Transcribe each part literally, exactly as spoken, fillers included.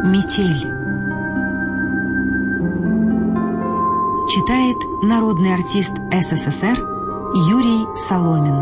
Метель. Читает народный артист СССР Юрий Соломин.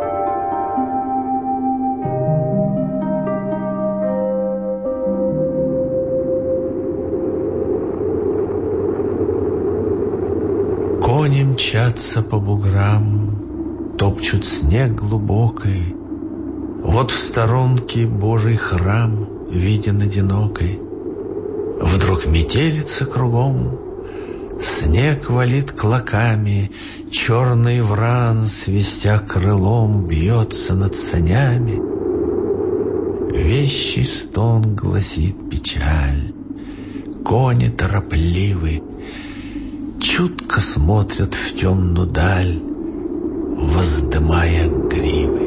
Кони мчатся по буграм, топчут снег глубокий. Вот в сторонке Божий храм виден одинокой. Вдруг метелица кругом, снег валит клоками, черный вран, свистя крылом, бьется над санями. Вещий стон гласит печаль, кони торопливы, чутко смотрят в темную даль, воздымая гривы.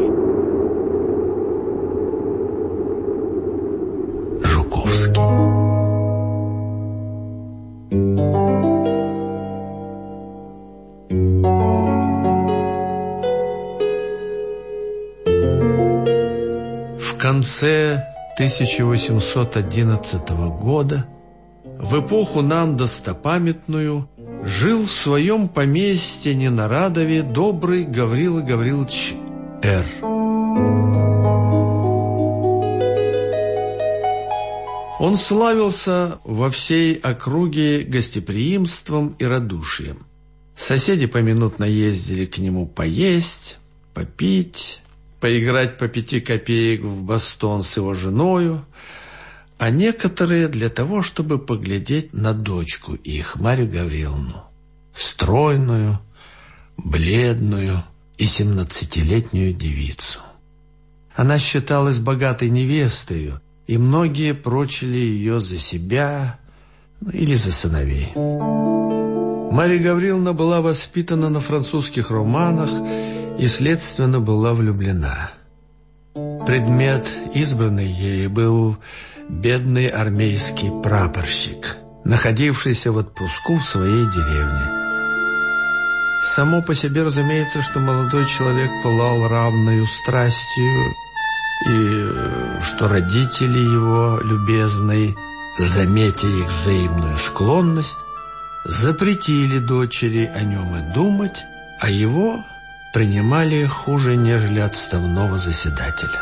Жуковский. В конце тысяча восемьсот одиннадцатого года, в эпоху нам достопамятную, жил в своем поместье Ненарадове добрый Гаврила Гаврилович Р. Он славился во всей округе гостеприимством и радушием. Соседи поминутно ездили к нему поесть, попить, поиграть по пяти копеек в бастон с его женою, а некоторые для того, чтобы поглядеть на дочку их, Марью Гавриловну, стройную, бледную и семнадцатилетнюю девицу. Она считалась богатой невестою, и многие прочили ее за себя или за сыновей. Марья Гавриловна была воспитана на французских романах и, следственно, была влюблена. Предмет, избранный ею, был бедный армейский прапорщик, находившийся в отпуску в своей деревне. Само по себе разумеется, что молодой человек пылал равною страстью, и что родители его, любезные, заметя их взаимную склонность, запретили дочери о нем и думать, а его принимали хуже, нежели отставного заседателя.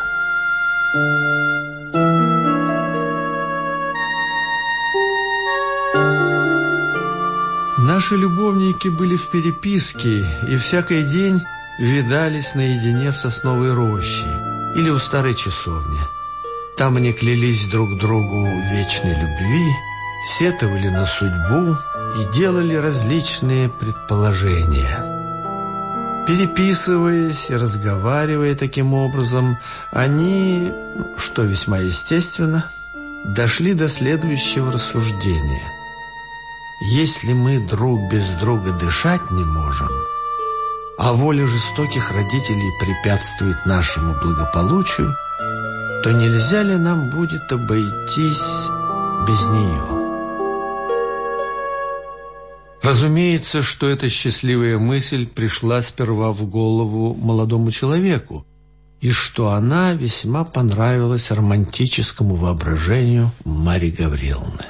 Наши любовники были в переписке и всякий день видались наедине в сосновой роще или у старой часовни. Там они клялись друг другу в вечной любви, сетовали на судьбу и делали различные предположения. Переписываясь и разговаривая таким образом, они, что весьма естественно, дошли до следующего рассуждения. Если мы друг без друга дышать не можем, а воля жестоких родителей препятствует нашему благополучию, то нельзя ли нам будет обойтись без нее? Разумеется, что эта счастливая мысль пришла сперва в голову молодому человеку, и что она весьма понравилась романтическому воображению Марьи Гавриловны.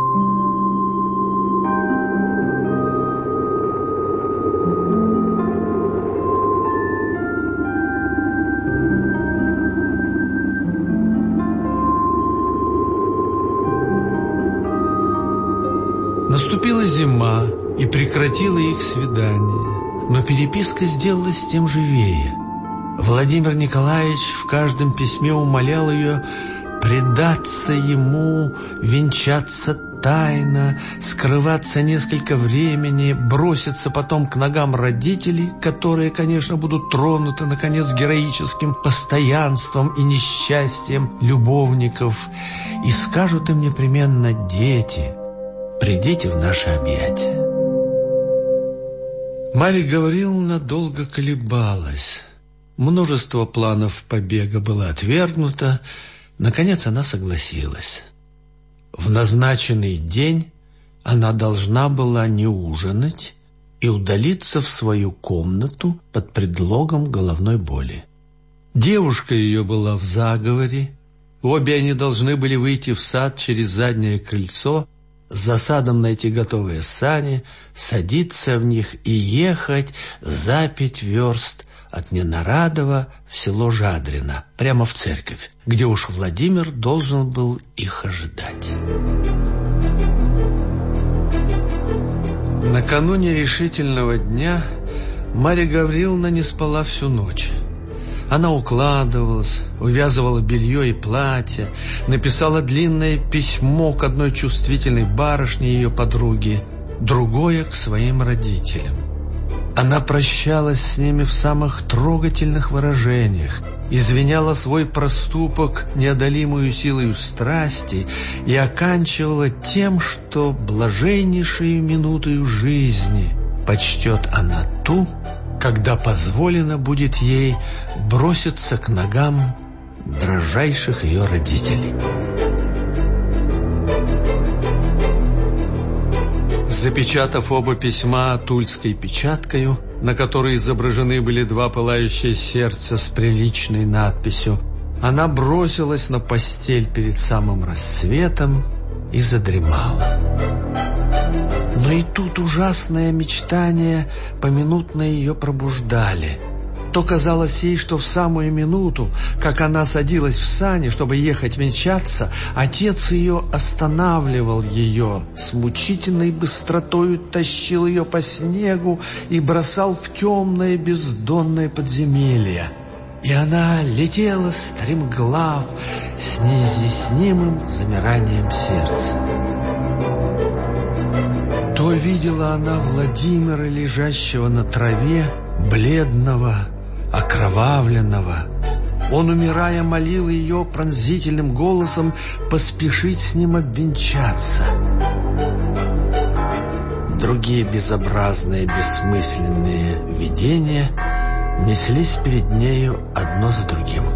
Наступила зима и прекратила их свидание, но переписка сделалась тем живее. Владимир Николаевич в каждом письме умолял ее предаться ему, венчаться тайно, скрываться несколько времени, броситься потом к ногам родителей, которые, конечно, будут тронуты, наконец, героическим постоянством и несчастьем любовников, и скажут им непременно: «Дети, придите в наши объятия». Марья Гавриловна долго колебалась. Множество планов побега было отвергнуто. Наконец она согласилась. В назначенный день она должна была не ужинать и удалиться в свою комнату под предлогом головной боли. Девушка ее была в заговоре, Обе они должны были выйти в сад через заднее крыльцо, за садом найти готовые сани, садиться в них и ехать за пять верст от Ненарадова в село Жадрино, прямо в церковь, где уж Владимир должен был их ожидать. Накануне решительного дня Марья Гавриловна не спала всю ночь. Она укладывалась, увязывала белье и платье, написала длинное письмо к одной чувствительной барышне ее подруги, другое к своим родителям. Она прощалась с ними в самых трогательных выражениях, извиняла свой проступок неодолимую силою страсти и оканчивала тем, что блаженнейшей минутою жизни почтет она ту, когда позволено будет ей броситься к ногам дрожайших ее родителей. Запечатав оба письма тульской печаткою, на которой изображены были два пылающие сердца с приличной надписью, она бросилась на постель перед самым рассветом и задремала. Но и тут ужасное мечтание поминутно ее пробуждали. То казалось ей, что в самую минуту, как она садилась в сани, чтобы ехать венчаться, отец ее останавливал ее, с мучительной быстротою тащил ее по снегу и бросал в темное бездонное подземелье. И она летела стремглав с неизъяснимым замиранием сердца. То видела она Владимира, лежащего на траве, бледного, окровавленного. Он, умирая, молил ее пронзительным голосом поспешить с ним обвенчаться. Другие безобразные, бессмысленные видения неслись перед нею одно за другим.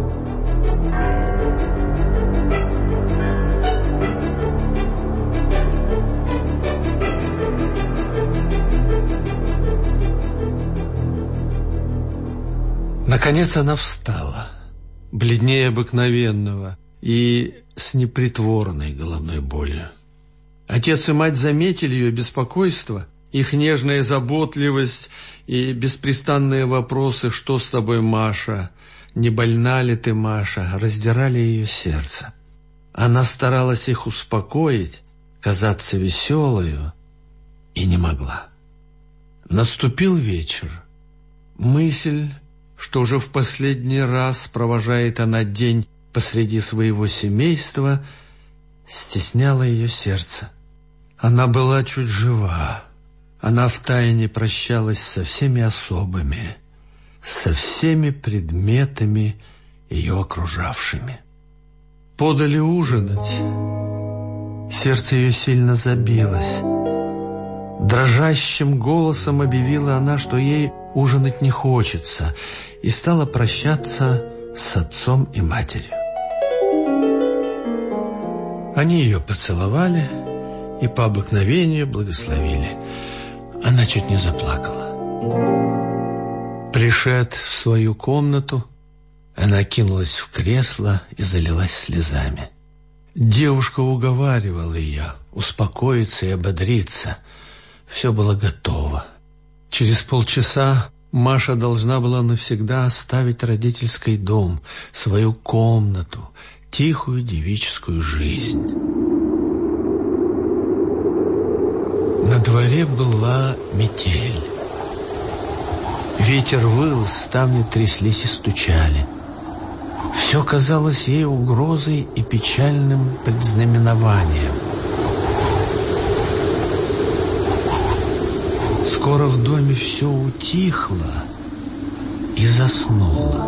Наконец она встала, бледнее обыкновенного и с непритворной головной болью. Отец и мать заметили ее беспокойство, их нежная заботливость и беспрестанные вопросы: «Что с тобой, Маша? Не больна ли ты, Маша?» раздирали ее сердце. Она старалась их успокоить, казаться веселою, и не могла. Наступил вечер. Мысль, что уже в последний раз провожает она день посреди своего семейства, стесняла ее сердце. Она была чуть жива. Она втайне прощалась со всеми особами, со всеми предметами, ее окружавшими. Подали ужинать. Сердце ее сильно забилось. Дрожащим голосом объявила она, что ей ужинать не хочется, и стала прощаться с отцом и матерью. Они ее поцеловали и по обыкновению благословили. Она чуть не заплакала. Пришед в свою комнату, она кинулась в кресло и залилась слезами. Девушка уговаривала ее успокоиться и ободриться. Все было готово. Через полчаса Маша должна была навсегда оставить родительский дом, свою комнату, тихую девическую жизнь. На дворе была метель. Ветер выл, ставни тряслись и стучали. Все казалось ей угрозой и печальным предзнаменованием. Скоро в доме все утихло и заснуло.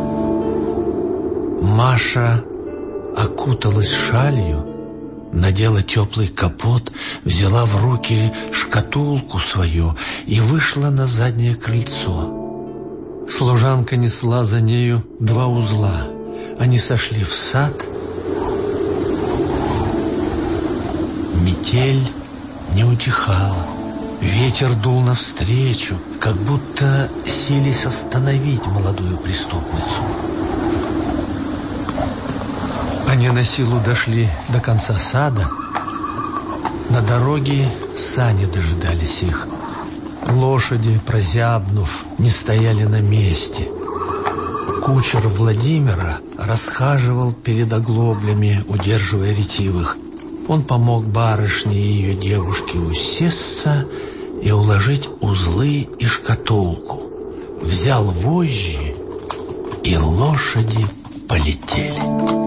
Маша окуталась шалью, надела теплый капот, взяла в руки шкатулку свою и вышла на заднее крыльцо. Служанка несла за нею два узла. Они сошли в сад. Метель не утихала. Ветер дул навстречу, как будто сились остановить молодую преступницу. Они на силу дошли до конца сада. На дороге сани дожидались их. Лошади, прозябнув, не стояли на месте. Кучер Владимира расхаживал перед оглоблями, удерживая ретивых. Он помог барышне и ее девушке усесться и уложить узлы и шкатулку. Взял вожжи, и лошади полетели.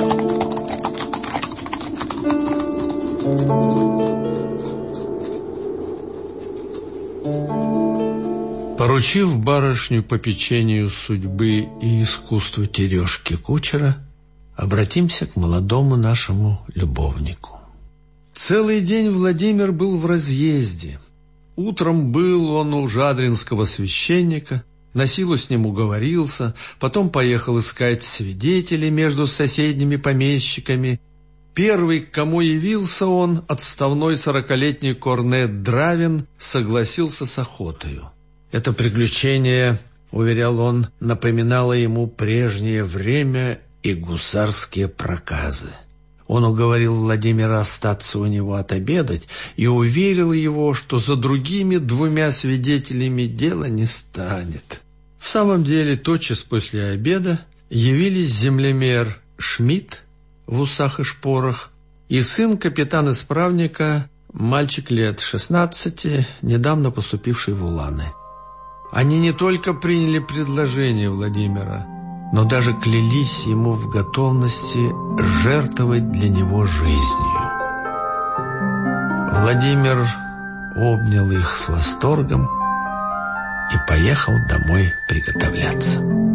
Поручив барышню попечению судьбы и искусству тережки кучера, обратимся к молодому нашему любовнику. Целый день Владимир был в разъезде. Утром был он у жадринского священника, на силу с ним уговорился, потом поехал искать свидетелей между соседними помещиками. Первый, к кому явился он, отставной сорокалетний корнет Дравин, согласился с охотою. Это приключение, уверял он, напоминало ему прежнее время и гусарские проказы. Он уговорил Владимира остаться у него отобедать и уверил его, что за другими двумя свидетелями дело не станет. В самом деле, тотчас после обеда явились землемер Шмидт в усах и шпорах и сын капитана-исправника, мальчик лет шестнадцати, недавно поступивший в Уланы. Они не только приняли предложение Владимира, но даже клялись ему в готовности жертвовать для него жизнью. Владимир обнял их с восторгом и поехал домой приготовляться.